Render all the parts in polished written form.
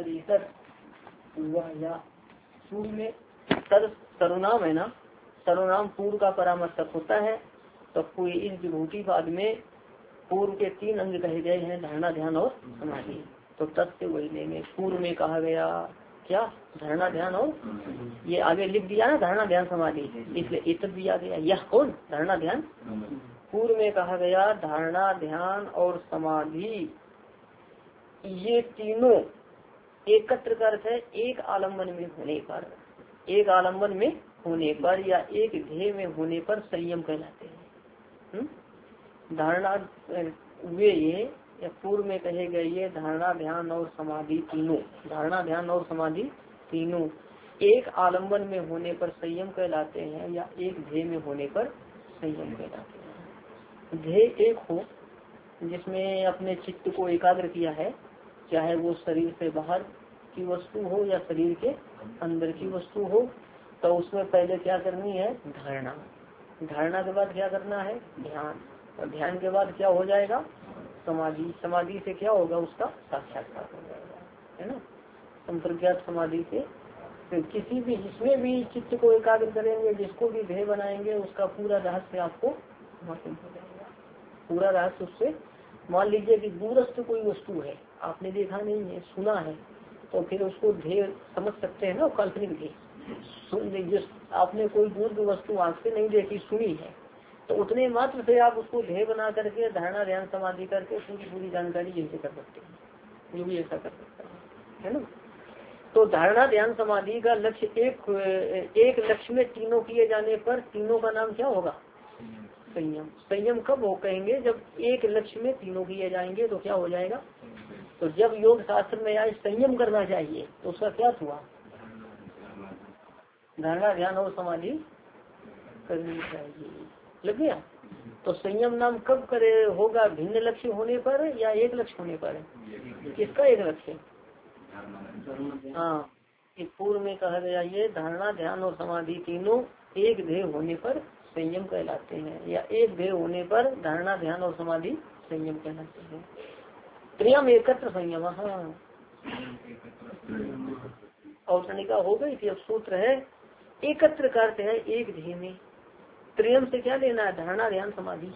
परिसर वह या पूर्व में सर्वनाम है ना, सर्वनाम पूर्व का परामर्शक होता है। तो कोई इस विभूति पाद में पूर्व के 3 अंग कहे गए हैं, धारणा ध्यान और समाधि। तो तत्व वही लेंगे। पूर्व में कहा गया क्या, धारणा ध्यान और, ये आगे लिख दिया ना धारणा ध्यान समाधि, इसलिए इतर भी आ गया। यह कौन, धारणा ध्यान। पूर्व में कहा गया धारणा ध्यान और समाधि, ये तीनों एकत्र का अर्थ है एक आलम्बन में होने पर, एक आलम्बन में होने पर या एक ध्येय में होने पर संयम कहलाते हैं। धारणा वे ये या पूर्व में कहे गए ये धारणा ध्यान और समाधि तीनों, धारणा ध्यान और समाधि तीनों एक आलम्बन में होने पर संयम कहलाते हैं या एक ध्येय में होने पर संयम कहलाते हैं। ध्येय एक हो जिसमें अपने चित्त को एकाग्र किया है, चाहे वो शरीर से बाहर की वस्तु हो या शरीर के अंदर की वस्तु हो, तो उसमें पहले क्या करनी है, धारणा। धारणा के बाद क्या करना है, ध्यान। और ध्यान के बाद क्या हो जाएगा, समाधि। समाधि से क्या होगा, उसका साक्षात्कार हो जाएगा, है ना। संप्रज्ञात समाधि से तो किसी भी, जिसमें भी चित्त को एकाग्र करेंगे, जिसको भी ध्येय बनाएंगे, उसका पूरा रहस्य आपको मालूम हो जाएगा। पूरा रहस्य उससे, मान लीजिए कि दूरस्थ कोई वस्तु है, आपने देखा नहीं है, सुना है, तो फिर उसको ध्येय समझ सकते हैं ना, काल्पनिक ध्येय। सुन लीजिए, आपने कोई दूर की वस्तु आँख से नहीं देखी, सुनी है, तो उतने मात्र से आप उसको ध्येय बना करके धारणा ध्यान समाधि करके पूरी जानकारी यही कर सकते हैं, ये भी ऐसा कर सकता है ना। तो धारणा ध्यान समाधि का लक्ष्य एक लक्ष्य में तीनों किए जाने पर, तीनों का नाम क्या होगा, संयम। संयम कब हो कहेंगे, जब एक लक्ष्य में तीनों किए जाएंगे तो क्या हो जाएगा। तो जब योग शास्त्र में आए संयम करना चाहिए, तो उसका क्या हुआ, धारणा ध्यान और समाधि करनी चाहिए, लग गया। तो संयम नाम कब करे होगा, भिन्न लक्ष्य होने पर या एक लक्ष्य होने पर, किसका एक लक्ष्य। हाँ, इस पूर्व में कहा गया ये धारणा ध्यान और समाधि तीनों एक ध्येय होने पर संयम कहलाते हैं, या एक ध्येय होने पर धारणा ध्यान और समाधि संयम कहलाते हैं। त्रियम एकत्र संयम। हाँ, और तनिका हो गई थी। अब सूत्र है एकत्र करते हैं एक ध्येय में। त्रियम से क्या लेना है, धारणा ध्यान समाधि।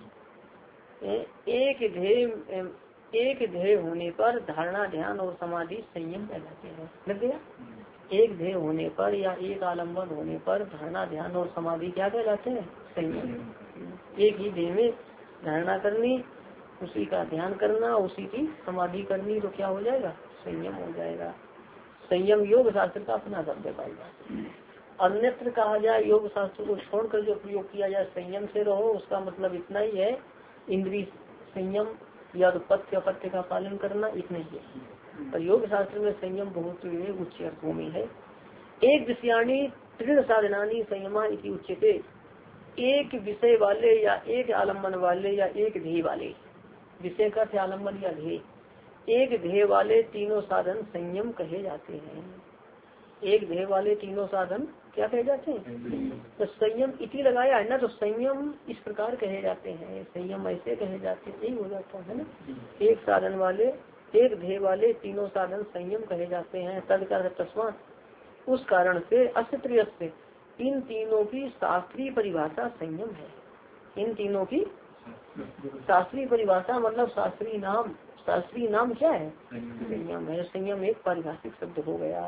एक ध्येय होने पर धारणा ध्यान और समाधि संयम कहलाते हैं, लग गया। एक ध्येय होने पर या एक आलम्बन होने पर धारणा ध्यान और समाधि क्या कहलाते हैं, संयम। एक ही ध्येय में धारणा करनी, उसी का ध्यान करना, उसी की समाधि करनी, तो क्या हो जाएगा, संयम हो जाएगा। संयम योग शास्त्र का अपना शब्द पाएगा। अन्यत्र कहा जाए योग शास्त्र को छोड़कर जो प्रयोग किया जाए संयम से रहो, उसका मतलब इतना ही है, इंद्रिय संयम या तो पथ्य अपथ्य का पालन करना, इतना ही है। पर योग शास्त्र में संयम बहुत उच्च अर्थों में है। एक विषयाणी तृण साधनानी संयमा इति उच्यते। एक विषय वाले या एक आलम्बन वाले या एक ध्येय वाले, विषय का आलम्बन या ध्येय, एक ध्येय वाले तीनों साधन संयम कहे जाते हैं। एक ध्येय वाले तीनों साधन क्या कहे जाते हैं, तो संयम इति लगाया है ना, तो संयम इस प्रकार कहे जाते हैं, संयम ऐसे कहे जाते हैं, यही हो जाता है ना। एक साधन वाले, एक ध्येय वाले तीनों साधन संयम कहे जाते हैं। तदकार तस्मात्, उस कारण से अस्त्रिय से इन तीनों की शास्त्रीय परिभाषा संयम है। इन तीनों की शास्त्रीय परिभाषा मतलब शास्त्रीय नाम, शास्त्रीय नाम क्या है, संयम है। संयम एक पारिभाषिक शब्द हो गया।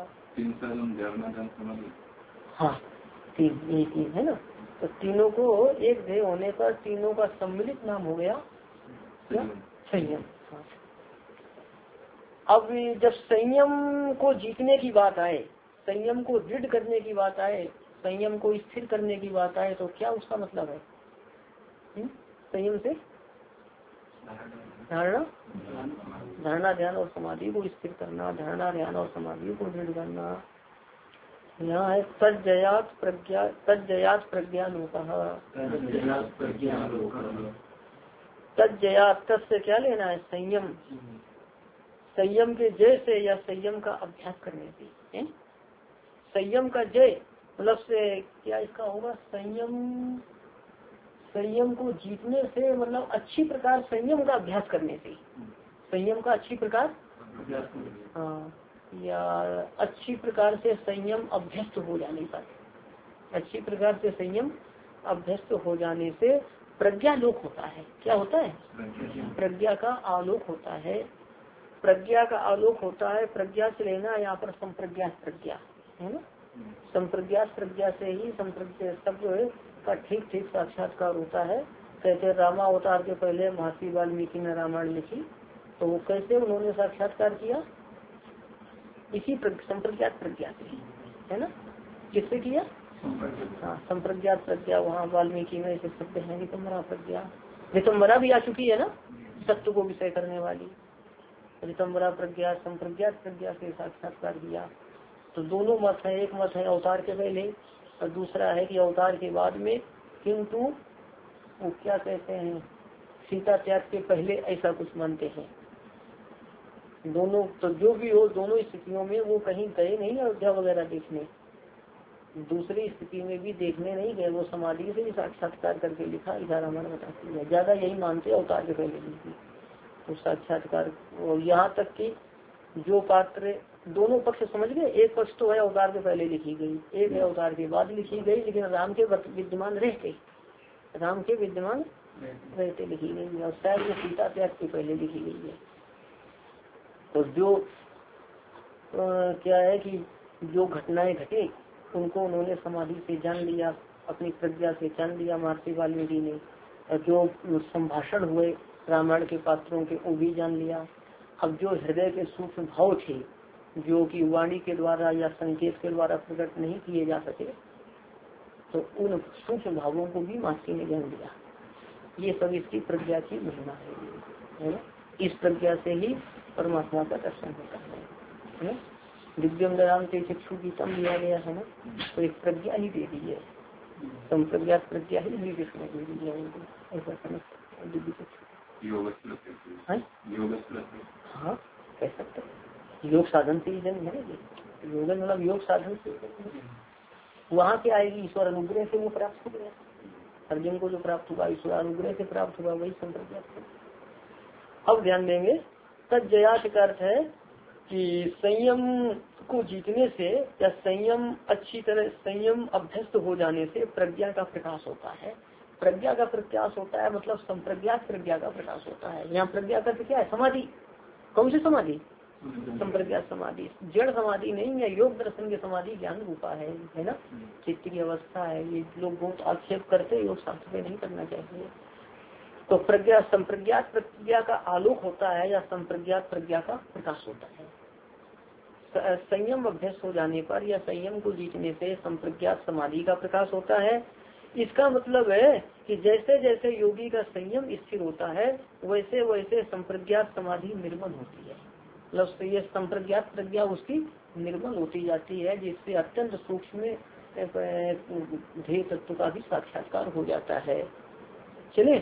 हाँ, तीन है ना, तो तीनों को एक ध्येय होने पर तीनों का सम्मिलित नाम हो गया क्या, संयम। हाँ। अब जब संयम को जीतने की बात आए, संयम को दृढ़ करने की बात आए, संयम को स्थिर करने की बात आए, तो क्या उसका मतलब है, संयम से धारणा ध्यान और समाधि को स्थिर करना, धारणा ध्यान और समाधि को दृढ़ करना। यहाँ है तज्जयात प्रज्ञालोकः। तज्जयात, तत् से क्या लेना है, संयम। संयम के जय से या संयम का अभ्यास करने से, संयम का जय मतलब से क्या इसका होगा, संयम को जीतने से मतलब अच्छी प्रकार संयम का अभ्यास करने से, संयम का अच्छी प्रकार। हाँ, या अच्छी प्रकार से संयम अभ्यस्त हो जाने पर, अच्छी प्रकार से संयम अभ्यस्त हो जाने से प्रज्ञालोक होता है। क्या होता है? प्रज्ञा का आलोक होता है। प्रज्ञा का आलोक होता है। प्रज्ञा से लेना यहाँ पर संप्रज्ञात प्रज्ञा है ना। संप्रज्ञात प्रज्ञा से ही संप्रज्ञा शब्द का ठीक ठीक साक्षात्कार होता है। कहते रामावतार के पहले महर्षि वाल्मीकि ने रामायण लिखी, तो वो कैसे उन्होंने साक्षात्कार किया? इसी संप्रज्ञात प्रज्ञा से, है ना। किससे किया? हाँ, संप्रज्ञात प्रज्ञा। वहाँ वाल्मीकि में ऐसे शब्द है ऋतंबरा प्रज्ञा। ऋतंबरा भी आ चुकी है ना, सत्य को विषय करने वाली। ऋतंबरा प्रज्ञा संप्रज्ञात प्रज्ञा से साक्षात्कार किया। तो दोनों मत है। एक मत है अवतार के पहले और दूसरा है कि अवतार के बाद में, किंतु वो क्या कहते हैं सीता त्याग के पहले, ऐसा कुछ मानते हैं दोनों। तो जो भी हो, दोनों स्थितियों में वो कहीं गए नहीं अयोध्या वगैरह देखने, दूसरी स्थिति में भी देखने नहीं गए, वो समाधि से ही साक्षात्कार करके लिखा। 11 मन बताती है, ज्यादा यही मानते अवतार के पहले लिखी तो साक्षात्कार। और यहाँ तक कि जो पात्र, दोनों पक्ष समझ गए। एक पक्ष तो है अवतार के पहले लिखी गई, एक है अवतार के बाद लिखी गई, लेकिन राम के विद्यमान रहते, राम के विद्यमान रहते लिखी गई है। और शायद वो सीता त्याग के पहले लिखी गई है। तो जो क्या है कि जो घटनाएं घटे उनको उन्होंने समाधि से जान लिया, अपनी प्रज्ञा से जान लिया महर्षि वाल्मीकि ने। और जो संभाषण हुए रामायण के पात्रों के, वो भी जान लिया। अब जो हृदय के सूक्ष्म भाव थे, जो कि वाणी के द्वारा या संकेत के द्वारा प्रकट नहीं किए जा सके, तो उन सूक्ष्म भावों को भी महर्षि ने जान लिया। ये सब इसकी प्रज्ञा की महिमा है ना। इस प्रज्ञा से ही परमात्मा का दर्शन होता है ना। दिव्यम दयाम के चक्षु गीतम दिया गया है ना, तो एक प्रज्ञा ही दे दी है, संप्रज्ञात प्रज्ञा ही दे दी है उनको, ऐसा समझ दिव्य चक्षु। हाँ कह सकते, योग साधन से ही जन्म है ना। योगन मतलब योग साधन से वहाँ से आएगी, ईश्वर अनुग्रह से वो प्राप्त हो गया। अर्जुन को जो प्राप्त हुआ ईश्वर अनुग्रह से प्राप्त हुआ, वही संप्रज्ञात। अब ध्यान देंगे, तज्जयात का अर्थ है कि संयम को जीतने से या संयम अच्छी तरह संयम अभ्यस्त हो जाने से प्रज्ञा का प्रकाश होता है। प्रज्ञा का प्रकाश होता है मतलब संप्रज्ञात प्रज्ञा का प्रकाश होता है। यहाँ प्रज्ञा का क्या है? समाधि। कौन सी समाधि? संप्रज्ञात समाधि। जड़ समाधि नहीं है, योग दर्शन की समाधि ज्ञान रूपा है ना, चित्त की अवस्था है। ये लोग बहुत आक्षेप करते, योग शास्त्र में नहीं करना चाहिए। तो प्रज्ञा संप्रज्ञात प्रज्ञा का आलोक होता है या संप्रज्ञात प्रज्ञा का प्रकाश होता है। संयम अभ्यस्त हो जाने पर या संयम को जीतने से संप्रज्ञात समाधि का प्रकाश होता है। इसका मतलब है कि जैसे जैसे योगी का संयम स्थिर होता है, वैसे वैसे संप्रज्ञात समाधि निर्मल होती है। मतलब ये संप्रज्ञात प्रज्ञा उसकी निर्मल होती जाती है, जिससे अत्यंत सूक्ष्म ध्येय तत्व का भी साक्षात्कार हो जाता है। चले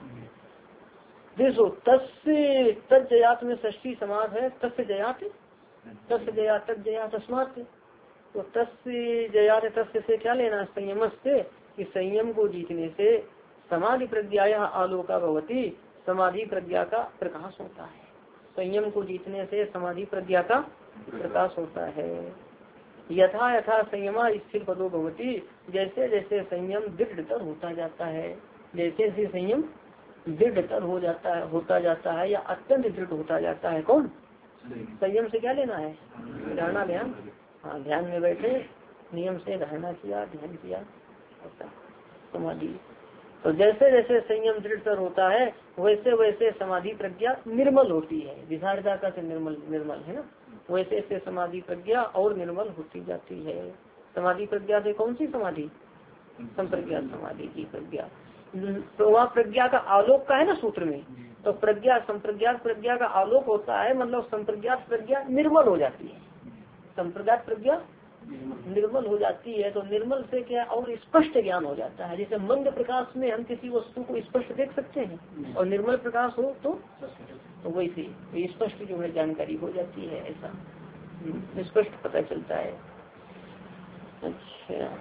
देखो, तस्य तज्जयात में षष्ठी समास है। तस्य जयात, तस्य जयात, तज्जया तस्मात्। तो तस्य जयात, तस्य से क्या लेना? संयम से, कि संयम को जीतने से समाधि प्रज्ञा आलोका भवती, समाधि प्रज्ञा का प्रकाश होता है। संयम को जीतने से समाधि प्रज्ञा का प्रकाश होता है। यथा यथा संयमा स्थिर पदो भवती, जैसे जैसे संयम दृढ़तर होता जाता है, जैसे जैसे संयम दृढ़तर होता जाता है या अत्यंत दृढ़ होता जाता है। कौन? संयम से क्या लेना है? धारणा ध्यान। हाँ, ध्यान में बैठे, नियम से धारणा किया, ध्यान किया, समाधि। तो जैसे जैसे संयम दृढ़तर होता है, वैसे वैसे समाधि प्रज्ञा निर्मल होती है। विशारदा का से निर्मल, निर्मल है ना। वैसे ऐसे समाधि प्रज्ञा और निर्मल होती जाती है। समाधि प्रज्ञा से कौन सी समाधि? संप्रज्ञात समाधि की प्रज्ञा। तो वह प्रज्ञा का आलोक का है ना सूत्र में। तो प्रज्ञा संप्रज्ञात प्रज्ञा का आलोक होता है, मतलब संप्रज्ञात प्रज्ञा निर्मल हो जाती है। संप्रज्ञात प्रज्ञा निर्मल हो जाती है। तो निर्मल से क्या और स्पष्ट ज्ञान हो जाता है। जैसे मंद प्रकाश में हम किसी वस्तु को स्पष्ट देख सकते हैं, और निर्मल प्रकाश हो तो वैसे स्पष्ट जो है जानकारी हो जाती है। ऐसा स्पष्ट पता चलता है। अच्छा,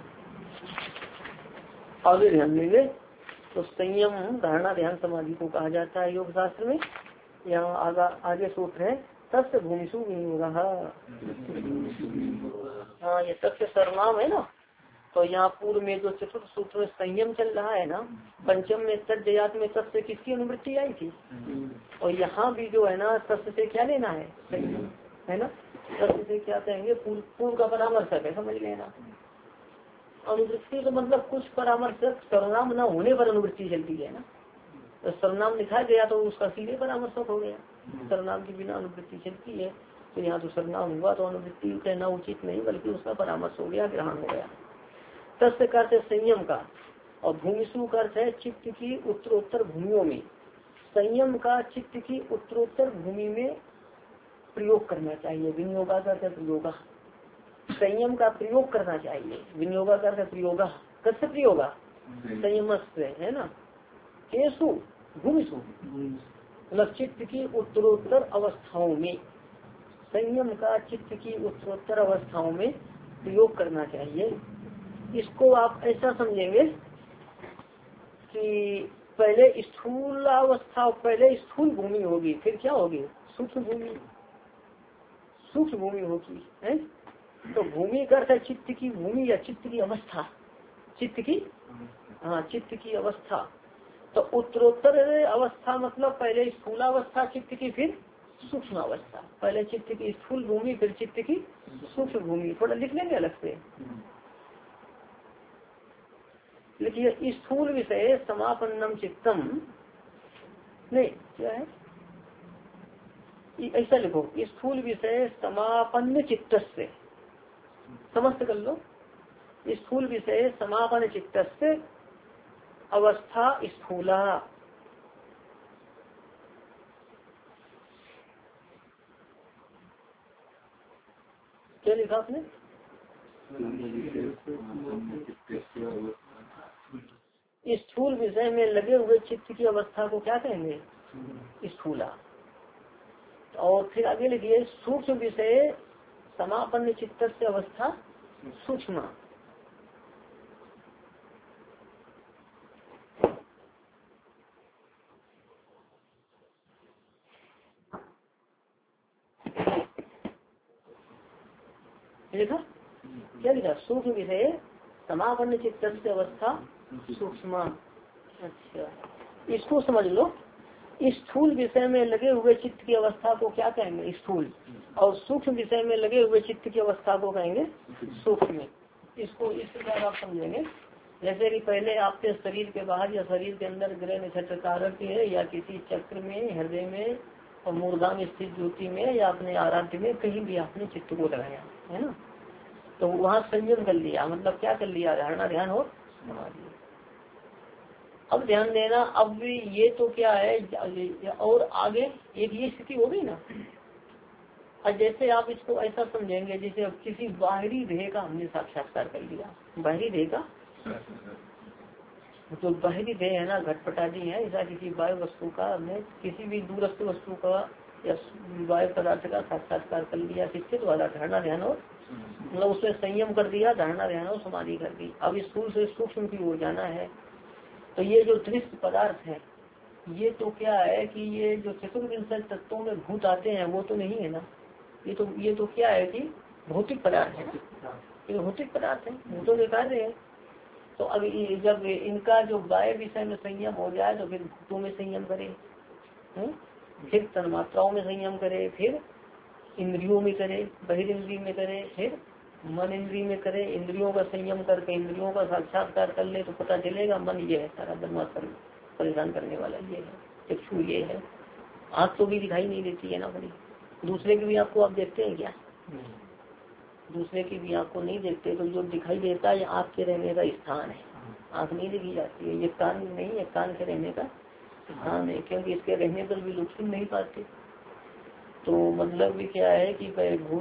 आगे ध्यान देंगे। तो संयम धारणा ध्यान समाधि को कहा जाता है योग शास्त्र में। यहाँ आगे सूत्र है, तस्य भूमिषु विनियोगः। हाँ, ये तस्य सर्वनाम है ना। तो यहाँ पूर्व में जो चतुर्थ सूत्र में संयम चल रहा है ना, पंचम में तज्जयात में तस्य किसकी अनुवृत्ति आई थी, और यहाँ भी जो है ना तस्य से क्या लेना है, संयम है ना। तस्य से क्या कहेंगे, पूर्व का परामर्शक है, समझ लेना। अनुवृत्ति तो मतलब कुछ परामर्शक सर्वनाम न होने पर अनुवृत्ति चलती है ना। तो सर्वनाम लिखा गया तो उसका सीधे परामर्शक हो गया, सर्वनाम की बिना अनुवृत्ति चलती है। तो यहाँ तो सर्वनाम हुआ तो अनुवृत्ति कहना उचित नहीं, बल्कि उसका परामर्श हो गया, ग्रहण हो गया। तस्य का अर्थ है संयम का, और भूमिषु का अर्थ है चित्त की उत्तरोत्तर भूमियों में। संयम का चित्त की उत्तरोत्तर भूमि में प्रयोग करना चाहिए। विनियोगा का अर्थ है प्रयोगा, संयम का प्रयोग करना चाहिए। विनियोगा का अर्थ है प्रयोगा, कैसे प्रयोगा, संयम से है ना। केसु भूमिषु मतलब चित्त की उत्तरोत्तर अवस्थाओं में, संयम का चित्त की उत्तरोत्तर अवस्थाओं में प्रयोग करना चाहिए। इसको आप ऐसा समझेंगे कि पहले स्थूल अवस्था, पहले स्थूल भूमि होगी, फिर क्या होगी, सूक्ष्म भूमि, सूक्ष्म भूमि होगी है। तो भूमि का अर्थ है चित्त की भूमि या चित्त की अवस्था, चित्त की, हाँ चित्त की अवस्था। तो उत्तरोत्तर अवस्था मतलब पहले स्थूल अवस्था चित्त की, फिर सूक्ष्म अवस्था। पहले चित्त की स्थूल भूमि, फिर चित्त की सूक्ष्म भूमि। थोड़ा लिख लेंगे अलग से, लिखिए स्थूल विषय समापन्नम चित्तम, नहीं क्या है, ऐसा लिखो, स्थूल विषय समापन्न चित्त से, समस्त कर लो, स्थूल विषय समापन चित्त से अवस्था स्थूला। क्या लिखा आपने, स्थूल विषय में लगे हुए चित्त की अवस्था को क्या कहेंगे, स्थूला। और फिर आगे लिखिए सूक्ष्म विषय समापन्न चित्त से अवस्था सूक्ष्म। लिखा, क्या लिखा, सूक्ष्म विषय समापन्न चित्त से अवस्था सूक्ष्म। अच्छा, इसको समझ लो, स्थूल विषय में लगे हुए चित्त की अवस्था को क्या कहेंगे, स्थूल, और सूक्ष्म विषय में लगे हुए चित्त की अवस्था को कहेंगे सूक्ष्म। इसको इस प्रकार आप समझेंगे, जैसे कि पहले आपके शरीर के बाहर या शरीर के अंदर ग्रह नक्षत्र कारक है, या किसी चक्र में, हृदय में और मूर्धा में स्थित ज्योति में, या अपने आराध्य में कहीं भी आपने चित्त को लगाया है ना, तो वहाँ संयम कर लिया, मतलब क्या कर लिया, धारणा ध्यान और समाधि। अब ध्यान देना, अब ये तो क्या है, और आगे एक ये स्थिति हो गई ना। अब जैसे आप इसको ऐसा समझेंगे, जैसे अब किसी बाहरी देह का हमने साक्षात्कार कर लिया, बाहरी देह का, तो बाहरी देह है ना, घटपट आदि है, ऐसा किसी बाह्य वस्तु का हमने, किसी भी दूरस्थ वस्तु का या बाह्य पदार्थ का साक्षात्कार कर लिया, किसके द्वारा, धारणा ध्यान और मतलब उसमें संयम कर दिया, धारणा ध्यान और समाधि कर दी। अब स्थूल से सूक्ष्म की ओर जाना है। तो ये जो दृश्य पदार्थ है, ये तो क्या है कि ये जो चतुर्विंशति तत्वों में भूत आते हैं वो तो नहीं है ना, ये तो क्या है कि भौतिक पदार्थ है, ये भौतिक पदार्थ है, भूतों के कार्य है। तो अब जब इनका जो बाह्य विषय में संयम हो जाए तो फिर भूतों में संयम करे, फिर तन्मात्राओं में संयम करे, फिर इंद्रियों में करे, बहिर्इंद्रिय में करे, फिर मन इंद्रिय में करे। इंद्रियों का संयम करके इंद्रियों का साक्षात्कार कर ले तो पता चलेगा मन ये है, सारा बदमाश परेशान करने वाला ये है, चक्षु ये है। आँख तो भी दिखाई नहीं देती है ना बड़ी, दूसरे की भी आँख को आप देखते हैं क्या, दूसरे की भी आँख को नहीं देखते। तो जो दिखाई देता है आँख के रहने का स्थान है, आँख नहीं देखी जाती है। ये कान नहीं है, कान के रहने का स्थान है, क्योंकि इसके रहने पर भी लोग सुन नहीं पाते। तो मतलब भी क्या है कि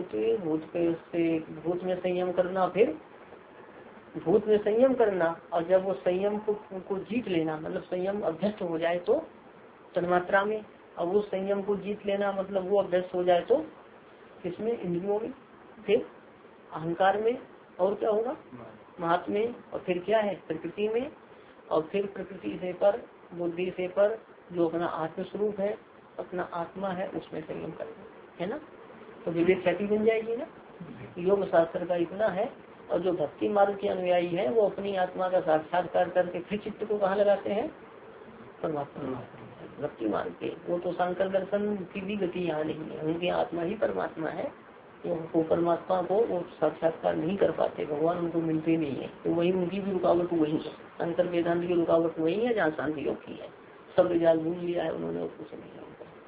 भूत में संयम करना, फिर भूत में संयम करना, और जब वो संयम को जीत लेना, मतलब संयम अभ्यस्त हो जाए तो तन्मात्रा में, और वो संयम को जीत लेना मतलब वो अभ्यस्त हो जाए तो किसमें, इंद्रियों में, फिर अहंकार में, और क्या होगा, महात्म में, और फिर क्या है प्रकृति में, और फिर प्रकृति से पर, बुद्धि से पर जो अपना आत्मस्वरूप है, अपना आत्मा है, उसमें संयम करना। है ना, तो विवेक ख्याति बन जाएगी ना। योग शास्त्र का इतना है। और जो भक्ति मार्ग के अनुयायी है वो अपनी आत्मा का साक्षात्कार करके फिर चित्त को कहाँ लगाते हैं, परमात्मा। भक्ति मार्ग के वो तो शंकर दर्शन की भी गति यहाँ नहीं है, उनकी आत्मा ही परमात्मा है। वो परमात्मा को वो साक्षात्कार नहीं कर पाते, भगवान उनको मिलते नहीं है। तो वही उनकी भी रुकावट वही है, शंकर वेदांत की रुकावट वही है जहाँ शांति योग की है। सब जाल भूल लिया है उन्होंने और कुछ नहीं है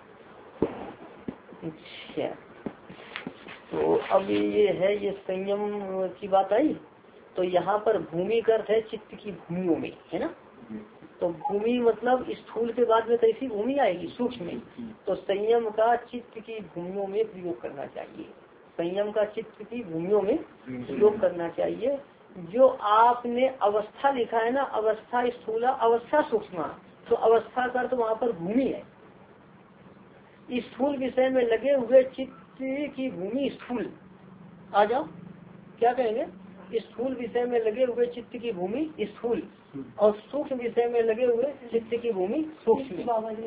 उनका। अच्छा, तो अब ये है, ये संयम की बात आई। तो यहाँ पर भूमि का अर्थ है चित्त की भूमियों में, है ना। तो भूमि मतलब स्थूल के बाद में कैसी भूमि आएगी, सूक्ष्म में। तो संयम का चित्त की भूमियों में प्रयोग करना चाहिए। संयम का चित्त की भूमियों में प्रयोग करना चाहिए। जो आपने अवस्था लिखा है ना, अवस्था स्थूला अवस्था सूक्ष्म, तो अवस्था का तो वहाँ पर भूमि है। स्थूल विषय में लगे हुए चित्त की भूमि स्थूल, आ जाओ क्या कहेंगे, स्थूल विषय में लगे हुए चित्त की भूमि स्थूल, और सूक्ष्म विषय में लगे हुए चित्त की भूमि सूक्ष्म।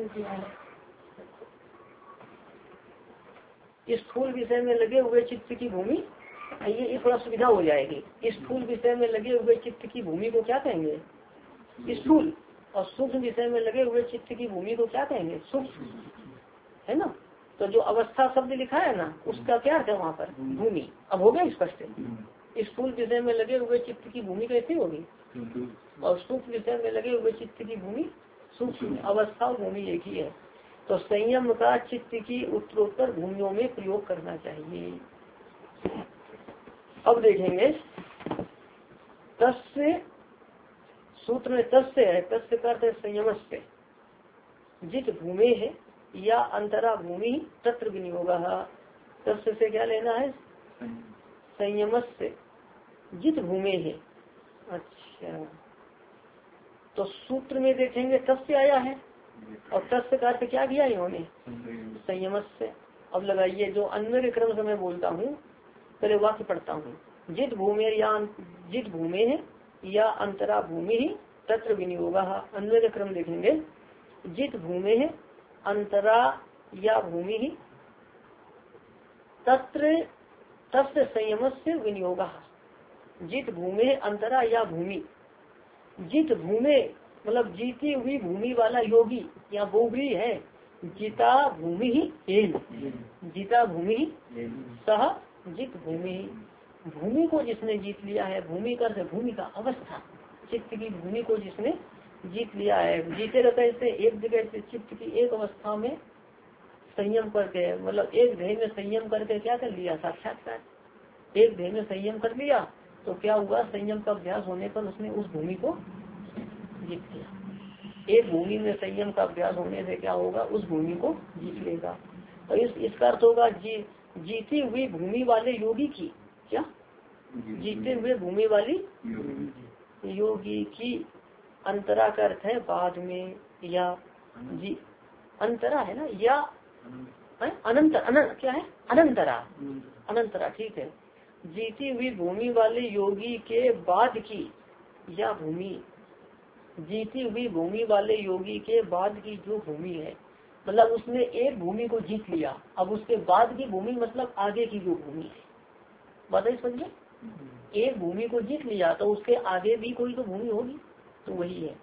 स्थूल विषय में लगे हुए चित्त की भूमि, ये थोड़ा सुविधा हो जाएगी। स्थूल विषय में लगे हुए चित्त की भूमि को क्या कहेंगे, स्थूल। और सूक्ष्म विषय में लगे हुए चित्त की भूमि को क्या कहेंगे, सूक्ष्म, है ना। तो जो अवस्था शब्द लिखा है ना, उसका क्या अर्थ है वहाँ पर, भूमि। अब हो गया स्पष्ट। स्थूल विषय में लगे हुए चित्त की भूमि कैसी होगी, और सूक्ष्म विषय में लगे हुए चित्त की भूमि सूक्ष्म। अवस्था और भूमि एक ही है। तो संयम का चित्त की उत्तरोत्तर भूमियों में प्रयोग करना चाहिए। अब देखेंगे तस्य, सूत्र में तस्य है, तस्य का अर्थ है संयमस्य। जित भूमि है या अंतरा भूमि तत्र विनियोग। तस्य से क्या लेना है, संयमस्य जित भूमि है। अच्छा, तो सूत्र में देखेंगे तस्य आया है, और तस्य का अर्थ क्या किया इन्होंने, संयमस्य। अब लगाइए, जो अन्वय क्रम से मैं बोलता हूँ, पहले वाक्य पढ़ता हूँ। जित भूमि है या अंतरा भूमि ही तत्र विनियोग। अन्वय क्रम देखेंगे, जित भूमि है अंतरा या भूमि ही तत्र तस्य संयमस्य विनियोग। जित भूमि अंतरा या भूमि, जित भूमि मतलब जीती हुई भूमि वाला योगी, या बोगरी है, जिता भूमि ही, जिता भूमि सह जित भूमि। भूमि को जिसने जीत लिया है, भूमि का भूमि का अवस्था, चित्त की भूमि को जिसने जीत लिया है। जीतेगा कैसे, एक जगह से चित्त की एक अवस्था में संयम करके, मतलब एक ध्येय में संयम करके क्या कर लिया, साक्षात्कार। एक ध्येय में संयम कर लिया तो क्या हुआ, संयम का अभ्यास होने पर उसने उस भूमि को जीत लिया। एक भूमि में संयम का अभ्यास होने से क्या होगा, उस भूमि को जीत लेगा। तो इसका अर्थ होगा जीती हुई भूमि वाले योगी की, क्या जीते हुए भूमि वाली योगी की। अंतरा का अर्थ है बाद में, या जी अंतरा है ना, या अनंत क्या है, अनंतरा, अनंतरा ठीक है। जीती हुई भूमि वाले योगी के बाद की, या भूमि, जीती हुई भूमि वाले योगी के बाद की जो भूमि है, मतलब उसने एक भूमि को जीत लिया, अब उसके बाद की भूमि मतलब आगे की जो भूमि है, बताइए समझे। एक भूमि को जीत लिया तो उसके आगे भी कोई तो भूमि होगी, तो वही है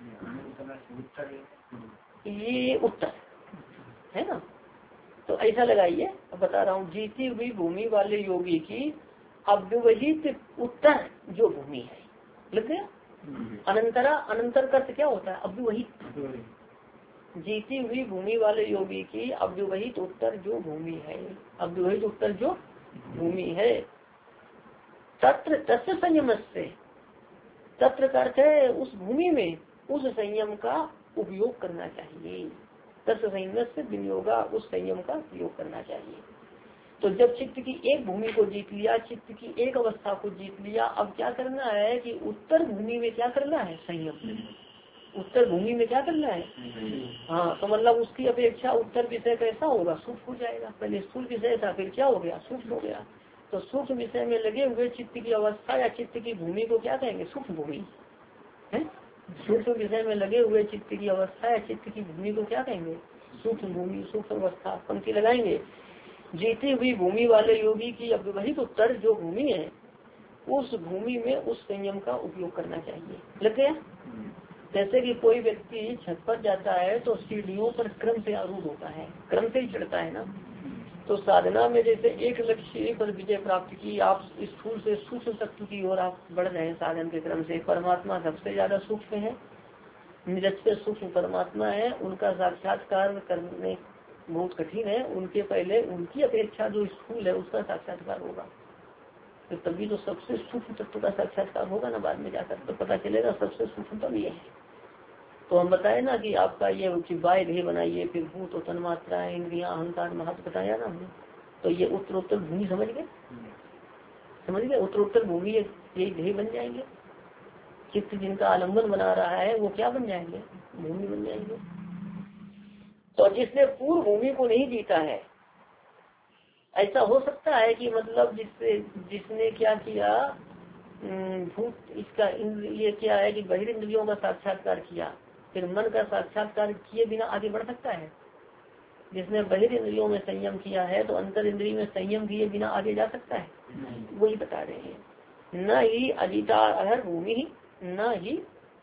ये उत्तर, है ना। तो ऐसा लगाइए, अब बता रहा हूँ, जीती हुई भूमि वाले योगी की अव्यवहित उत्तर जो भूमि है, लग गया। अनंतरा, अनंतर का क्या होता है, अव्यवहित। जीती हुई भूमि वाले योगी की अव्यवहित उत्तर जो भूमि है, अव्यवहित उत्तर जो भूमि है। तत्र तस्य संयम से, तत्र का अर्थ है उस भूमि में उस संयम का उपयोग करना चाहिए। तस्य संयम से विनियोगा, उस संयम का प्रयोग करना चाहिए। तो जब चित्त की एक भूमि को जीत लिया, चित्त की एक अवस्था को जीत लिया, अब क्या करना है कि उत्तर भूमि में क्या करना है, संयम। उत्तर भूमि में क्या करना है, हाँ, तो मतलब उसकी अपेक्षा उत्तर विषय कैसा होगा, सूक्ष्म हो जाएगा। पहले स्थूल विषय था, फिर क्या हो गया, सूक्ष्म हो गया। तो सूक्ष्म विषय में लगे हुए चित्त की अवस्था या चित्त की भूमि को क्या कहेंगे, सूक्ष्म भूमि है। सूक्ष्म विषय में लगे हुए चित्त की अवस्था या चित्त की भूमि को क्या कहेंगे, सूक्ष्म भूमि, सूक्ष्म अवस्था। पंक्ति लगाएंगे, जीती हुई भूमि वाले योगी की अव्यवहित उत्तर जो भूमि है उस भूमि में उस संयम का उपयोग करना चाहिए। लग गया? जैसे कि कोई व्यक्ति छत पर जाता है तो सीढ़ियों पर क्रम से आरूढ़ होता है, क्रम से ही चढ़ता है ना। तो साधना में जैसे एक लक्ष्य पर विजय प्राप्त की, आप स्थूल से सूक्ष्म तत्व की ओर आप बढ़ रहे हैं साधन के क्रम से। परमात्मा सबसे ज्यादा सूक्ष्म है, निरज से सूक्ष्म परमात्मा है, उनका साक्षात्कार करने बहुत कठिन है। उनके पहले उनकी अपेक्षा जो स्थूल है उसका साक्षात्कार होगा, तो तभी तो सबसे सूक्ष्म तत्व का साक्षात्कार होगा ना। बाद में जाकर तो पता चलेगा सबसे सूक्ष्मतम ये है। तो हम बताए ना कि आपका ये बाह्य ध्येय बनाइए, फिर भूत और तन्मात्राएं, इंद्रियां, अहंकार, महत्व बताया ना हमने। तो ये उत्तरोत्तर भूमि समझ गए, समझ गए? उत्तरोत्तर भूमि यही ध्येय बन जाएंगे। चित्त जिनका आलम्बन बना रहा है वो क्या बन जाएंगे? भूमि बन जाएंगे। तो जिसने पूर्व भूमि को नहीं जीता है, ऐसा हो सकता है कि मतलब जिसने क्या किया, भूत इसका ये क्या है कि बहिर्इंद्रियों का साक्षात्कार किया, फिर मन का साक्षात्कार किए बिना आगे बढ़ सकता है? जिसने बहिर्इंद्रियों में संयम किया है तो अंतर इंद्रिय में संयम किए बिना आगे जा सकता है? वही बता रहे हैं, न ही अजिताधर भूमि, न ही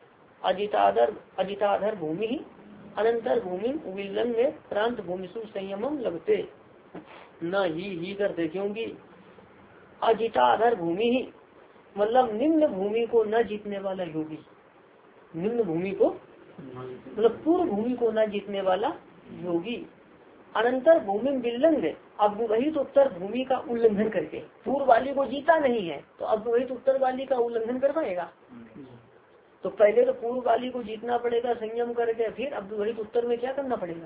अजिताधर भूमि ही अनंतर भूमि विलंग प्रांत भूमिशु संयमम लगते। न ही करते, क्योंकि अजिताधर भूमि ही मतलब निम्न भूमि को न जीतने वाला योगी, निम्न भूमि को मतलब पूर्व भूमि को न जीतने वाला योगी, अनंतर भूमि विलंग अव्यवहित उत्तर भूमि का उल्लंघन करके, पूर्व वाली को जीता नहीं है तो अव्यवहित उत्तर वाली का उल्लंघन कर पाएगा? तो पहले तो पूर्व वाली को जीतना पड़ेगा संयम करके, फिर अव्यवहित उत्तर में क्या करना पड़ेगा?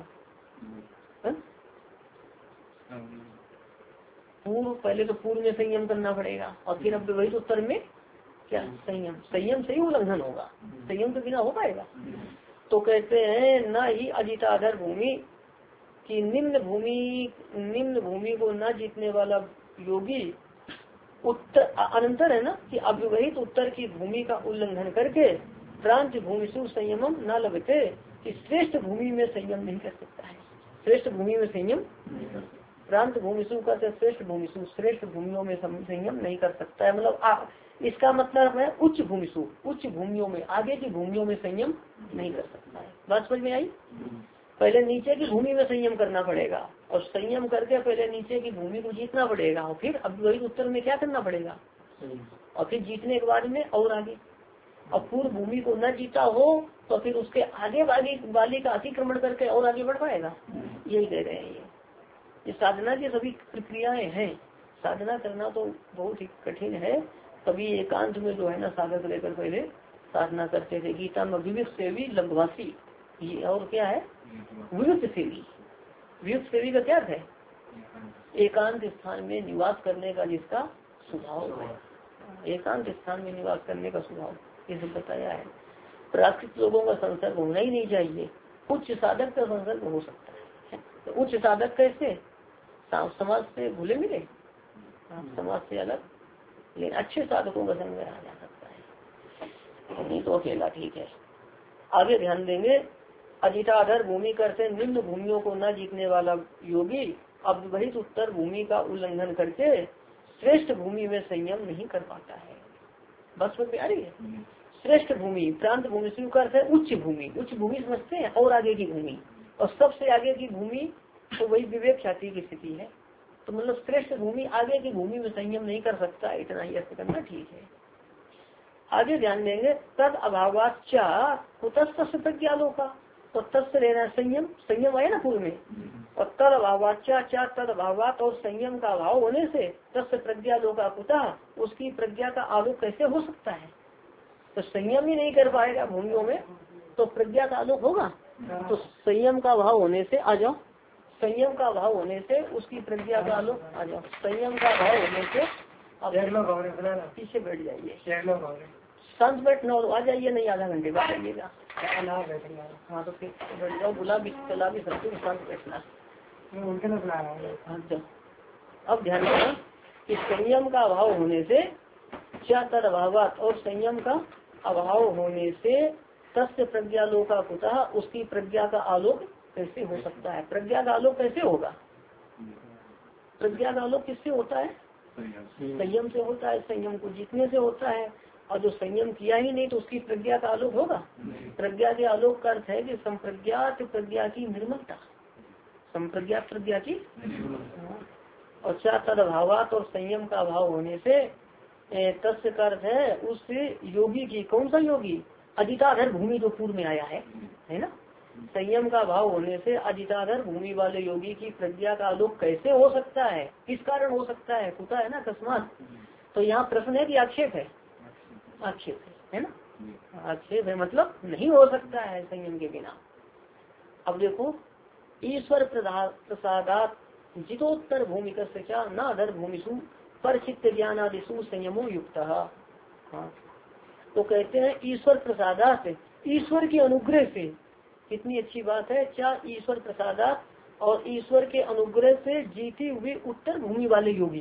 पहले तो पूर्व में संयम करना पड़ेगा और फिर अव्यवहित उत्तर में क्या? संयम। संयम से ही उल्लंघन होगा, संयम के बिना हो पाएगा? तो कहते हैं न ही अजिताधर भूमि कि निम्न भूमि को न जीतने वाला योगी उत्तर अनंतर है ना कि अव्यवहित उत्तर की भूमि का उल्लंघन करके प्रांत भूमिशु संयमम न लगते कि श्रेष्ठ भूमि में संयम नहीं कर सकता है। श्रेष्ठ भूमि में संयम, प्रांत भूमिशु का श्रेष्ठ भूमिशु, श्रेष्ठ भूमियों में संयम नहीं कर सकता है। मतलब इसका मतलब है उच्च भूमिशु, उच्च भूमियों में, आगे की भूमियों में संयम नहीं कर सकता है। बात समझ में आई? पहले नीचे की भूमि में संयम करना पड़ेगा और संयम करके पहले नीचे की भूमि को जीतना पड़ेगा और फिर अव्यवहित उत्तर में क्या करना पड़ेगा? और फिर जीतने के बाद में और आगे। और पूर्व भूमि को न जीता हो तो फिर उसके आगे वाली का अतिक्रमण करके और आगे बढ़ पाएगा? यही कह रहे हैं। ये साधना की सभी प्रक्रियाएं हैं। साधना करना तो बहुत ही कठिन है। कभी एकांत में जो है ना साधक लेकर पहले साधना करते थे। गीता में विविध सेवी लंघवासी, ये और क्या है? विविध सेवी। विविध सेवी का क्या है? एकांत स्थान में निवास करने का जिसका स्वभाव है, एकांत स्थान में निवास करने का स्वभाव, ये सब बताया है। प्राकृतिक लोगों का संसर्ग होना ही नहीं चाहिए। उच्च साधक का संसर्ग हो सकता है। तो उच्च साधक कैसे? समाज से भूले मिले, समाज से अलग, लेकिन अच्छे साधकों का संग में आ जा सकता है, नहीं तो अकेला ठीक है। आगे ध्यान देंगे। अजिताधर भूमि करते निम्न भूमियों को न जीतने वाला योगी अव्यवहित उत्तर भूमि का उल्लंघन करके श्रेष्ठ भूमि में संयम नहीं कर पाता है। बस में आ रही है? श्रेष्ठ भूमि, प्रांत भूमि स्वीकार है उच्च भूमि। उच्च भूमि समझते हैं, और आगे की भूमि, और सबसे आगे की भूमि तो वही विवेक ख्याति की स्थिति है। तो मतलब श्रेष्ठ भूमि, आगे की भूमि में संयम नहीं कर सकता, इतना ही अर्थ करना ठीक है। आगे ध्यान देंगे। तद अभावाच्चा कुतस्तस्य प्रज्ञालोका, तो तत्व लेना संयम, संयम आया ना पूर्व में, और तद अभावाच्चा चा तद अभावात, और संयम का अभाव होने से तत्व प्रज्ञालोका कुतः, उसकी प्रज्ञा का आलोक कैसे हो सकता है? तो संयम ही नहीं कर पाएगा भूमियों में तो प्रज्ञा का आलोक होगा? तो संयम का अभाव होने से, आ जाओ, संयम का अभाव होने से उसकी प्रज्ञा का आलोक, आ जाओ, संयम का अभाव होने से पीछे बैठ जाइए, शांत बैठना और आ जाइए, नहीं आधा घंटे बाद आइएगा। हाँ तो फिर बैठ जाओ, बुला भी चला भी सकते, शांत बैठना। अच्छा, अब ध्यान देना कि संयम का अभाव होने से क्या तद अभावात, और संयम का अभाव होने से तस्य प्रज्ञालोका कुतः, उसकी प्रज्ञा का आलोक कैसे हो सकता है? प्रज्ञा का आलोक कैसे होगा? प्रज्ञा का आलोक किससे होता है? संयम से होता है, संयम को जीतने से होता है। और जो संयम किया ही नहीं तो उसकी प्रज्ञा का आलोक होगा? प्रज्ञा के आलोक का अर्थ है कि संप्रज्ञात प्रज्ञा की निर्मलता, संप्रज्ञात प्रज्ञा की। और क्या तदभावात, और संयम का अभाव होने से तस्य का अर्थ है उस योगी की। कौन सा योगी? अजिताधर भूमि, जो पूर्व में आया है ना। संयम का अभाव होने से अजिताधर भूमि वाले योगी की प्रज्ञा का आलोक कैसे हो सकता है? किस कारण हो सकता है? कुता है ना, अकस्मात। तो यहाँ प्रश्न है कि आक्षेप है? आक्षेप है ना, आक्षेप है, मतलब नहीं हो सकता है संयम के बिना। अब देखो, ईश्वर प्रसादात जितोत्तर भूमिका से क्या न अधर भूमिशु पर चित्त ज्ञान आदिशु संयमो युक्त। हाँ, तो कहते हैं ईश्वर प्रसादात, ईश्वर के अनुग्रह से। कितनी अच्छी बात है, क्या ईश्वर प्रसादात, और ईश्वर के अनुग्रह से जीती हुई उत्तर भूमि वाले योगी।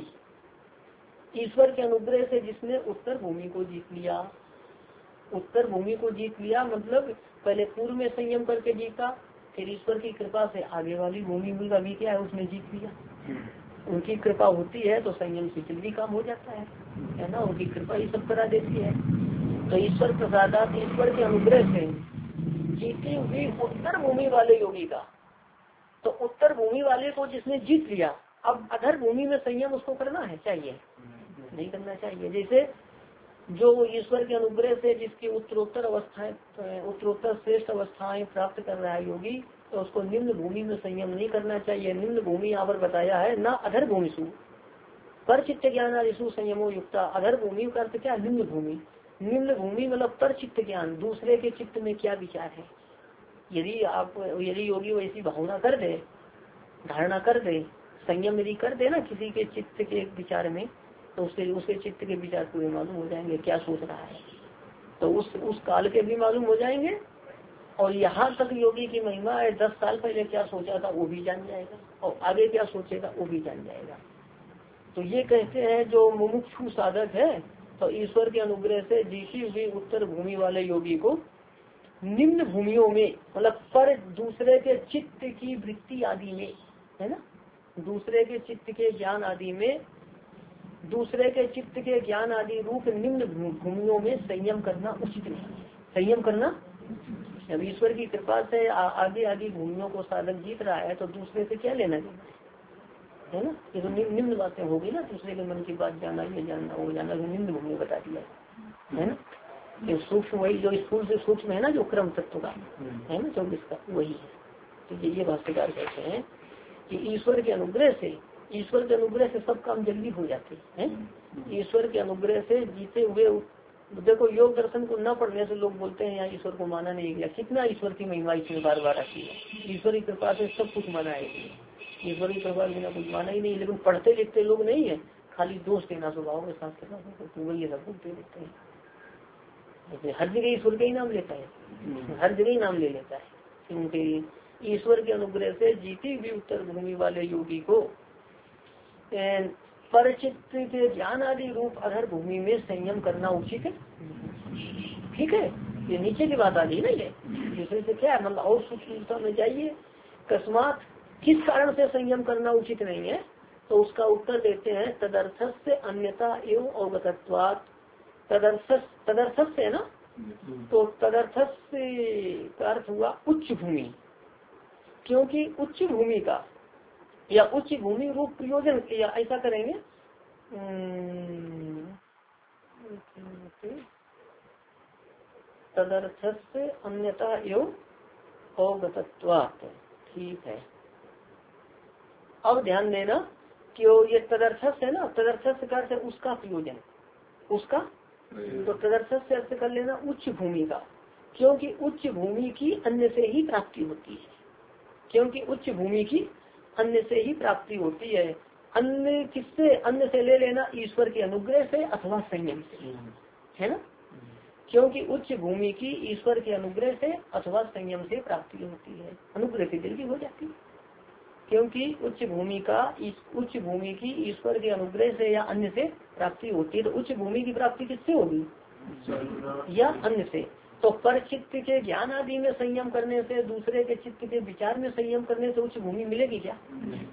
ईश्वर के अनुग्रह से जिसने उत्तर भूमि को जीत लिया, उत्तर भूमि को जीत लिया मतलब पहले पूर्व में संयम करके जीता, फिर ईश्वर की कृपा से आगे वाली भूमि का भी क्या है उसने जीत लिया। उनकी कृपा होती है तो संयम से जल्दी काम हो जाता है ना, उनकी कृपा ही सब करा देती है। तो ईश्वर प्रसादात, ईश्वर के अनुग्रह से जीती हुई उत्तर भूमि वाले योगी का। तो उत्तर भूमि वाले को जिसने जीत लिया, अब अधर भूमि में संयम उसको करना है, चाहिए नहीं करना चाहिए। जैसे जो ईश्वर के अनुग्रह से जिसकी उत्तरोत्तर अवस्थाएं, उत्तरोत्तर श्रेष्ठ अवस्थाएं प्राप्त कर रहा है योगी, तो उसको निम्न भूमि में संयम नहीं करना चाहिए। निम्न भूमि यहाँ पर बताया है ना अधर भूमि सु पर चित्त ज्ञान आदिशु संयमो युक्ता। अधर भूमि का अर्थ क्या? निम्न भूमि। निम्न भूमि मतलब पर चित्त ज्ञान, दूसरे के चित्त में क्या विचार है। यदि योगी वैसी भावना कर दे, धारणा कर दे, संयम यदि कर दे ना किसी के चित्त के विचार में, तो उसके चित्त के विचार पूरे मालूम हो जाएंगे, क्या सोच रहा है। तो उस काल के भी मालूम हो जाएंगे, और यहाँ तक योगी की महिमा है 10 साल पहले क्या सोचा था वो भी जान जाएगा, और आगे क्या सोचेगा वो भी जान जाएगा। तो ये कहते हैं जो मुमुक्षु साधक है, तो ईश्वर के अनुग्रह से जीती हुई उत्तर भूमि वाले योगी को निम्न भूमियों में, मतलब पर दूसरे के चित्त की वृत्ति आदि में, है ना, दूसरे के चित्त के ज्ञान आदि में, दूसरे के चित्त के ज्ञान आदि रूप निम्न भूमियों में संयम करना उचित नहीं। संयम करना, जब ईश्वर की कृपा से आगे आगे भूमियों को साधक जीत रहा है तो दूसरे से क्या लेना देना है ना। ये तो निम्न बातें होगी ना, दूसरे के मन की बात जाना, ये जानना वो जानना, तो निम्न भूमि बता दिया है ना। ये सूक्ष्म वही जो स्थूल से सूक्ष्म है ना, जो क्रम तत्व का है ना 24 का वही है। तो ये भाष्यकार कहते हैं कि ईश्वर के अनुग्रह से, ईश्वर के अनुग्रह से सब काम जल्दी हो जाते हैं। ईश्वर के अनुग्रह से जीते हुए, देखो योग दर्शन को न पढ़ने से लोग बोलते हैं यहाँ ईश्वर को माना नहीं गया। कितना ईश्वर की महिमा इसमें बार बार आती है। ईश्वर की कृपा से सब कुछ माना है, ईश्वर की कृपा बिना कुछ माना ही नहीं। लेकिन पढ़ते लिखते लोग नहीं है, खाली दोष देना स्वभाव के साथ करना, तो वही ये सब बोलते रहते हैं। हर जगह ईश्वर का ही नाम लेता है, हर जगह ही नाम ले लेता है, क्योंकि ईश्वर के अनुग्रह से जीती हुई उत्तर भूमि वाले योगी को परिचित के ज्ञान आदि रूप अधर भूमि में संयम करना उचित है। ठीक है, ये नीचे की बात आ गई ना, ये दूसरे से क्या है, मतलब और सूक्ष्मता में जाइए। अकस्मात किस कारण से संयम करना उचित नहीं है, तो उसका उत्तर देते हैं तदर्थ से अन्यथा एवं अवगतत्वात्। तदर्थ से ना, तो तदर्थ से का अर्थ हुआ उच्च भूमि, क्योंकि उच्च भूमि का या उच्च भूमि रूप प्रयोजन, या ऐसा करेंगे तदर्थ से अन्यथा एवं अवगतत्वात्। ठीक है, अब ध्यान देना कि ये तदर्थस है ना, तदर्थस का अर्थ है उसका प्रयोजन, उसका, तो तदर्थस से अर्थ कर लेना उच्च भूमि का, क्योंकि उच्च भूमि की अन्य से ही प्राप्ति होती है, क्योंकि उच्च भूमि की अन्य से ही प्राप्ति होती है। अन्य किससे? अन्य से ले लेना ईश्वर के अनुग्रह से अथवा संयम से, है ना, क्योंकि उच्च भूमि की ईश्वर के अनुग्रह से अथवा संयम से प्राप्ति होती है। अनुग्रह से जल्दी हो जाती है, क्योंकि उच्च भूमि की ईश्वर के अनुग्रह से या अन्य से प्राप्ति होती है। तो उच्च भूमि की प्राप्ति किससे होगी? या अन्य से। तो पर चित्त के ज्ञान आदि में संयम करने से, दूसरे के चित्त के विचार में संयम करने से उच्च भूमि मिलेगी क्या?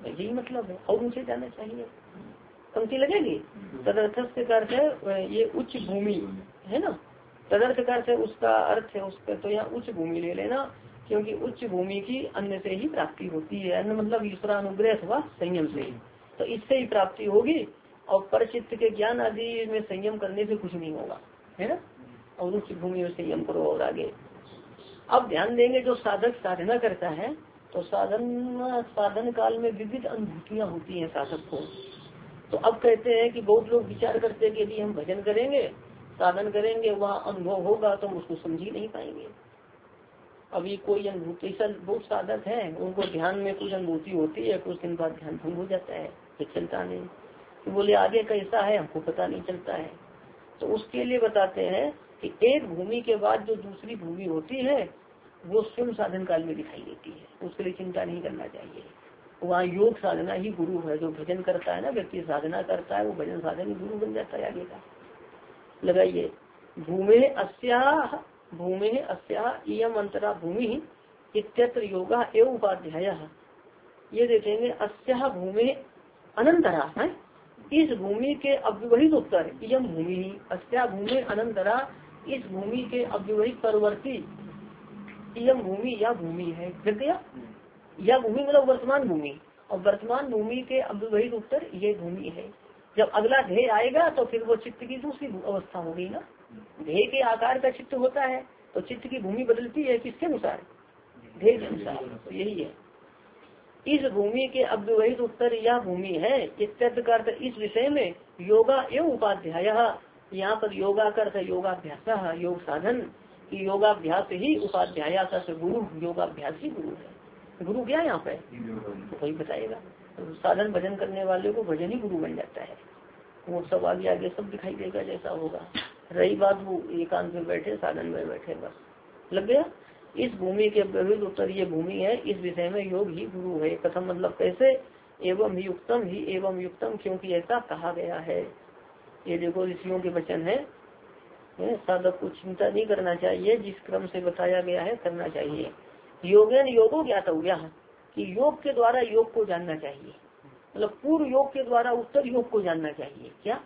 यही मतलब है, और ऊंचे जाना चाहिए। पंक्ति लगेगी। तदर्थ से अर्थ है ये उच्च भूमि है ना, तदर्थ का अर्थ है उसका अर्थ है उसका, तो यहाँ उच्च भूमि ले लेना, क्योंकि उच्च भूमि की अन्य से ही प्राप्ति होती है। अन्य मतलब ईश्वरानुग्रह अथवा संयम से, तो इससे ही प्राप्ति होगी। और परचित्त के ज्ञान आदि में संयम करने से कुछ नहीं होगा, है ना। और उच्च भूमि में संयम करो। और आगे अब ध्यान देंगे, जो साधक साधना करता है तो साधन काल में विविध अनुभूतियाँ होती हैं साधक को। तो अब कहते हैं कि बहुत लोग विचार करते हैं कि यदि हम भजन करेंगे, साधन करेंगे, वहाँ अनुभव होगा तो हम उसको समझ ही नहीं पाएंगे। अभी कोई अनुभूति, बहुत साधक है उनको ध्यान में कुछ अनुभूति होती है, कुछ दिन बाद ध्यान भंग हो जाता है, फिर चलता नहीं। तो बोले आगे कैसा है हमको पता नहीं चलता है। तो उसके लिए बताते हैं कि एक भूमि के बाद जो दूसरी भूमि होती है वो स्वयं साधन काल में दिखाई देती है, उसके लिए चिंता नहीं करना चाहिए। वहाँ योग साधना ही गुरु है। जो भजन करता है ना व्यक्ति, साधना करता है, वो भजन साधन ही गुरु बन जाता है आगे का। लगाइए भूमि अस्या इयम अंतरा भूमि इत्यत्र योगा एवं उपाध्याय। ये देखेंगे अस्या भूमि अनंतरा है, इस भूमि के अव्यवहित उत्तर इयम भूमि, अस्या भूमि अनंतरा, इस भूमि के अव्यवहित परवर्ती इयम भूमि या भूमि है। या भूमि मतलब वर्तमान भूमि, और वर्तमान भूमि के अव्यवहित उत्तर ये भूमि है। जब अगला ध्येय आएगा तो फिर वो चित्त की दूसरी अवस्था होगी ना। ध्येय के आकार का चित्त होता है तो चित्त की भूमि बदलती है किसके अनुसार, ध्येय के अनुसार। तो यही है, इस भूमि के अव्यवहित उत्तर यह भूमि है। इत्यर्थ का अर्थ इस विषय में योगा एवं उपाध्याय, यहाँ पर योगा का अर्थ योगाभ्यास, योग साधन की योगाभ्यास ही उपाध्याय से गुरु, योगाभ्यास ही गुरु है। गुरु क्या यहाँ पे तो वही बताएगा। तो साधन भजन करने वाले को भजन ही गुरु बन जाता है। वो सब आगे आगे सब दिखाई देगा जैसा होगा। रही बात वो एकांत में बैठे, साधन में बैठे, बस लग गया। इस भूमि के विविध उत्तर ये भूमि है, इस विषय में योग ही गुरु है। कथम मतलब कैसे, एवं ही एवं युक्तम, क्योंकि ऐसा कहा गया है। ये देखो ऋषियों के वचन है, साधक को चिंता नहीं करना चाहिए, जिस क्रम से बताया गया है करना चाहिए। योगेन योगो ज्ञातव्य, कि योग के द्वारा योग को जानना चाहिए, मतलब पूर्व योग के द्वारा उत्तर योग को जानना चाहिए। क्या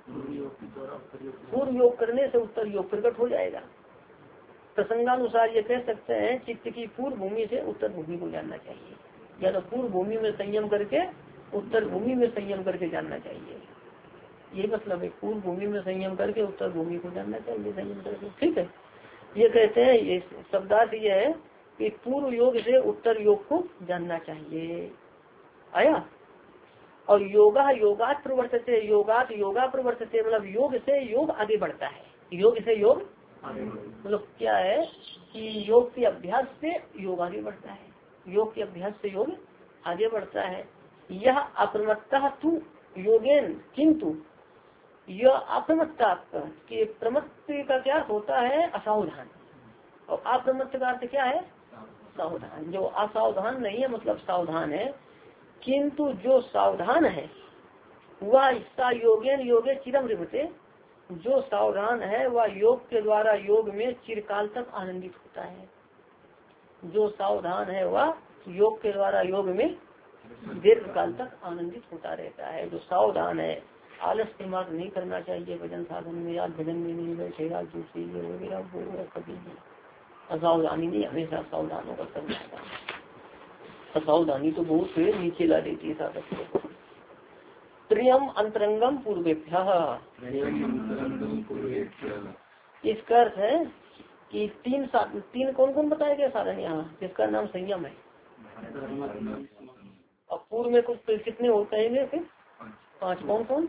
पूर्व योग करने से उत्तर योग प्रकट हो जाएगा। प्रसंगानुसार ये कह सकते हैं चित्त की पूर्व भूमि से उत्तर भूमि को जानना चाहिए, या तो पूर्व भूमि में संयम करके उत्तर भूमि में संयम करके जानना चाहिए। ये मतलब है, पूर्व भूमि में संयम करके उत्तर भूमि को जानना चाहिए, संयम करके। ठीक है, ये कहते हैं, ये शब्दार्थ ये है कि पूर्व योग से उत्तर योग को जानना चाहिए। आया। और योगा योगात प्रवर्तते, योगात योगा प्रवर्तते, मतलब योग से योग आगे बढ़ता है। योग से योग मतलब क्या है कि योग के अभ्यास से योग आगे बढ़ता है, योग के अभ्यास से योग आगे बढ़ता है। यह अप्रमत्ता तु योगेन, किंतु यह अप्रमत्ता के प्रमत्त का क्या होता है, असावधान, और अप्रमत्त का अर्थ क्या है, सावधान। जो असावधान नहीं है मतलब सावधान है, किंतु जो सावधान है वह इसका योगेन योगे चिरम रिभते, जो सावधान है वह योग के द्वारा योग में चिरकाल तक आनंदित होता है। जो सावधान है वह योग के द्वारा योग में दीर्घ काल तक आनंदित होता रहता है। जो सावधान है, आलस दिमाग नहीं करना चाहिए भजन साधन में, या भजन में नहीं बैठेगा, दूसरी वगैरह कभी नहीं। असावधानी नहीं, हमेशा सावधान होकर करना चाहिए। असावधानी तो बहुत फिर नीचे ला देती है साधक को। प्रियम अंतरंगम पूर्वेभ्यः, इसका अर्थ है कि तीन कौन कौन बताया गया साधन यहाँ, जिसका नाम संयम है। और पूर्व में कुछ कितने और कहेंगे फिर, 5 कौन कौन।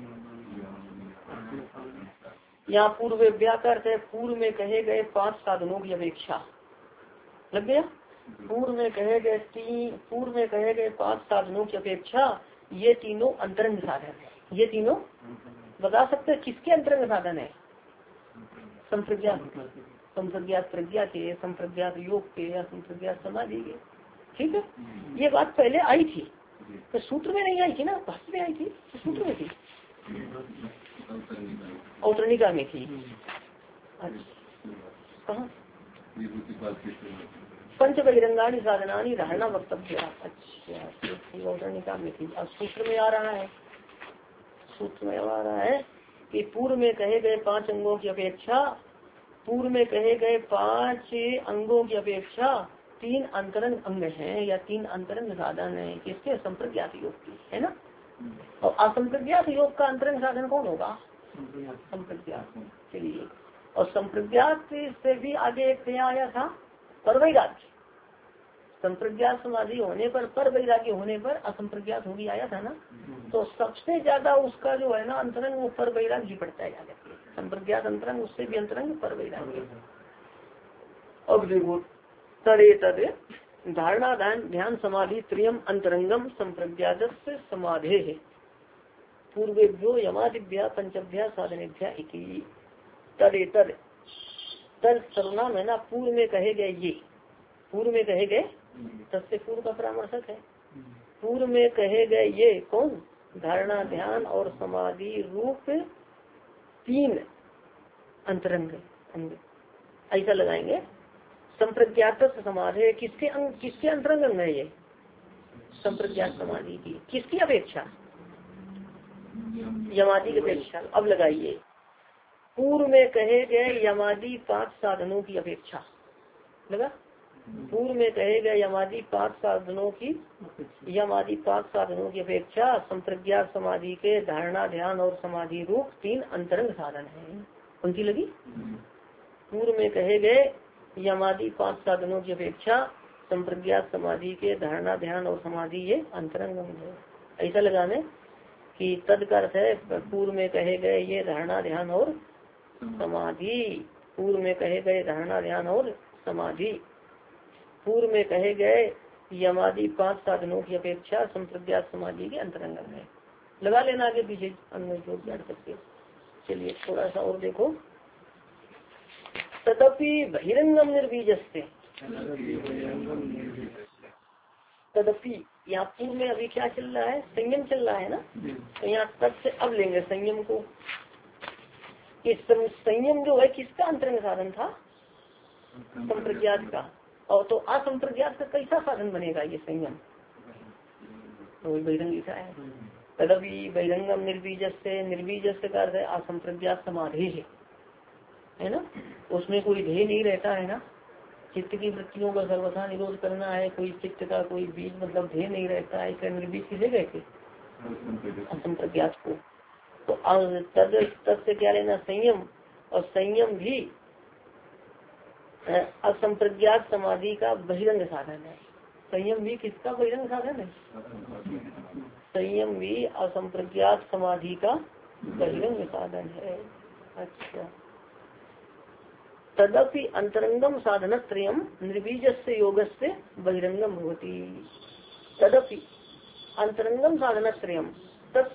यहाँ पूर्व व्याकर्त है, पूर्व में कहे गए 5 साधनों की अपेक्षा, लग गया। पूर्व में कहे गए 5 साधनों की अपेक्षा ये तीनों अंतरंग साधन है। ये तीनों बता सकते हैं किसके अंतरंग साधन है, संप्रज्ञात प्रज्ञा के, संप्रज्ञात योग के, या संप्रज्ञात समाधि के। ठीक है, ये बात पहले आई थी तो सूत्र में नहीं आई थी ना, भाष्य में आई थी, तो सूत्र में थी, औतरणिका में थी। अच्छा कहाँ, पंच बहिरंगानी साधनानी धारणा वक्तव्य। अच्छा निकाल थी। अब सूत्र में आ रहा है, सूत्र में आ रहा है कि पूर्व में कहे गए 5 अंगों की अपेक्षा, पूर्व में कहे गए 5 अंगों की अपेक्षा 3 अंतरंग अंग हैं या 3 अंतरंग साधन है। किसके? संप्रज्ञात योग की, है ना। और असंप्रज्ञात योग का अंतरंग साधन कौन होगा? संप्रज्ञात। चलिए, और संप्रज्ञात से भी आगे एक नया आया था परवैराग्य। संप्रज्ञात समाधि होने पर, पर वैराग्य होने पर असंप्रज्ञात होगी, आया था ना। तो सबसे ज्यादा उसका जो है ना अंतरंग, वो पर वैराग्य पड़ता है जाकर के। संप्रज्ञात अंतरंग, उससे भी अंतरंग पर वैराग्य। अब देखो, तदे तद धारणा ध्यान समाधि त्रियम अंतरंगम संप्रज्ञात समाधे है पूर्वेभ्यो यमादिभ्या पंचभ्या साधनेभ्या इति। तदे तद, तद सर्वनाम है ना, पूर्व में कहे गए ये, पूर्व में कहे गए, तत्से पूर्व का परामर्शक है। पूर्व में कहे गए ये कौन? धारणा ध्यान और समाधि रूप 3 अंतरंग अंग, ऐसा लगाएंगे। संप्रज्ञात समाधि किसके अंग, किसके अंतरंग अंग है ये? संप्रज्ञात समाधि की। किसकी अपेक्षा? यमादि की अपेक्षा। अब लगाइए, पूर्व में कहे गए यमादि 5 साधनों की अपेक्षा, लगा। पूर्व में कहे गए यमादि 5 साधनों की, यमादि 5 साधनों की अपेक्षा संप्रज्ञात समाधि के धारणा ध्यान और समाधि रूप 3 अंतरंग साधन है। उनकी लगी। पूर्व में कहे गए यमादि 5 साधनों की अपेक्षा संप्रज्ञात समाधि के धारणा ध्यान और समाधि ये अंतरंग है। ऐसा लगाने कि तद का अर्थ है पूर्व में कहे गए ये धारणा ध्यान और समाधि, पूर्व में कहे गए धारणा ध्यान और समाधि, पूर्व में कहे गए यमादि 5 साधनों की अपेक्षा संप्रज्ञात समाधि के अंतरंग है। लगा लेना आगे पीछे अन्य जो जान सकते। चलिए थोड़ा सा और देखो। तदपि बहिरंगम निर्बीजस्ते, तदपि यहाँ पूर्व में अभी क्या चल रहा है? संयम चल रहा है ना। तो यहाँ तद से अब लेंगे संयम को। इस संयम जो है किसका अंतरंग साधन था? संप्रज्ञात का। और तो असंप्रज्ञात का कैसा साधन बनेगा ये संयम? तो बहिरंग लिखा है। तदपि बहिरंगम निर्बीजस्ते, निर्बीजस्ते का अर्थ है असंप्रज्ञात समाधि है ना। उसमें कोई ध्येय नहीं रहता है ना। चित्त की वृत्तियों का सर्वथा निरोध करना है, कोई चित्त का कोई बीज मतलब ध्येय नहीं रहता है। क्या निर्बीज किसे कहते? असंप्रज्ञात को। तो तद से क्या लेना? संयम। और संयम भी असंप्रज्ञात समाधि का बहिरंग साधन है। संयम भी किसका बहिरंग साधन है? संयम भी असंप्रज्ञात समाधि का बहिरंग साधन है। अच्छा, तदपि अंतरंगम साधन त्रयम निर्बीज से योग से बहिरंगम होती। तदपि अंतरंगम साधन त्रयम, तब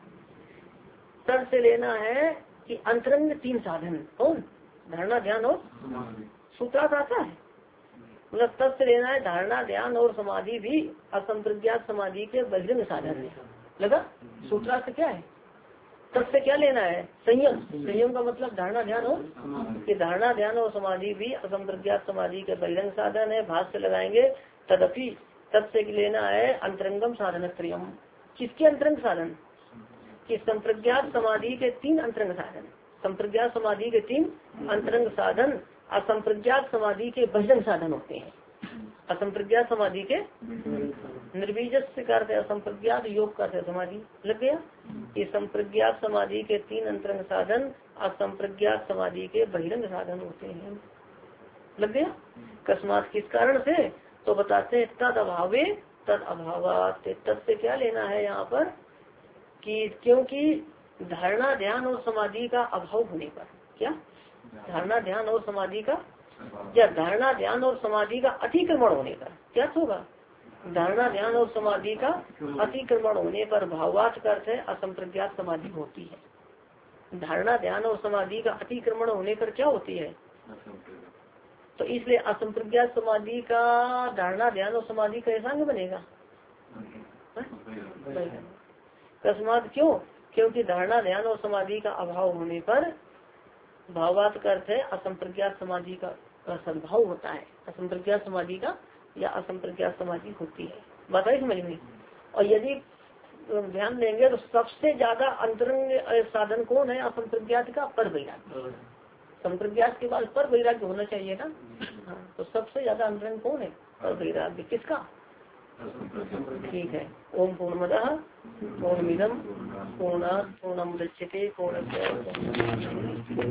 से लेना है कि अंतरंग 3 साधन कौन? धारणा ध्यान और सूत्रार्थ आता है। मतलब तब से लेना है धारणा ध्यान और समाधि भी असंप्रज्ञात समाधि के बहिरंग साधन है। लगा। सूत्रार्थ क्या है? तब से क्या लेना है? संयम। संयम का मतलब धारणा ध्यान और, कि धारणा ध्यान और समाधि भी असंप्रज्ञात समाधि के बहिरंग साधन है। भाष्य लगाएंगे तदपि, तब से लेना है अंतरंगम साधन त्रयम। किसके अंतरंग साधन? कि संप्रज्ञात समाधि के 3 अंतरंग साधन। संप्रज्ञात समाधि के 3 अंतरंग साधन असंप्रज्ञात समाधि के बहिरंग साधन होते हैं। असंप्रज्ञात समाधि के निर्बीज करते असंप्रज्ञात योग करते समाधि। लग गया। ये संप्रज्ञात समाधि के 3 अंतरंग साधन असंप्रज्ञात समाधि के बहिरंग साधन होते हैं। लग गया। अकस्मात किस कारण से? तो बताते हैं तद अभावे तद अभावात। तद से क्या लेना है यहाँ पर कि क्योंकि धारणा ध्यान और समाधि का अभाव होने पर, क्या धारणा ध्यान और समाधि का, या धारणा ध्यान और समाधि का अतिक्रमण होने पर क्या होगा? धारणा ध्यान और समाधि का अतिक्रमण होने पर भावार्थ का अर्थ है असंप्रज्ञात समाधि होती है। धारणा ध्यान और समाधि का अतिक्रमण होने पर क्या होती है? तो इसलिए असंप्रज्ञात समाधि का धारणा ध्यान और समाधि कैसा अंग बनेगा? अकस्मात क्यों? क्योंकि धारणा ध्यान और समाधि का अभाव होने पर भावार्थ का अर्थ है असंप्रज्ञात समाधि का सद्भाव होता है, असंप्रज्ञात समाधि का या असंप्रज्ञात समाधि होती है। बात आई समझ में। और यदि ध्यान देंगे तो सबसे ज्यादा अंतरंग साधन कौन है असंप्रज्ञात का? पर वैराग्य। संप्रज्ञात के बाद पर वैराग्य होना चाहिए ना। हाँ, तो सबसे ज्यादा अंतरंग कौन है? पर वैराग्य। किसका? ठीक है। ओम पूर्णमदः पूर्णमिदं पूर्णात् पूर्णमुदच्यते पूर्णस्य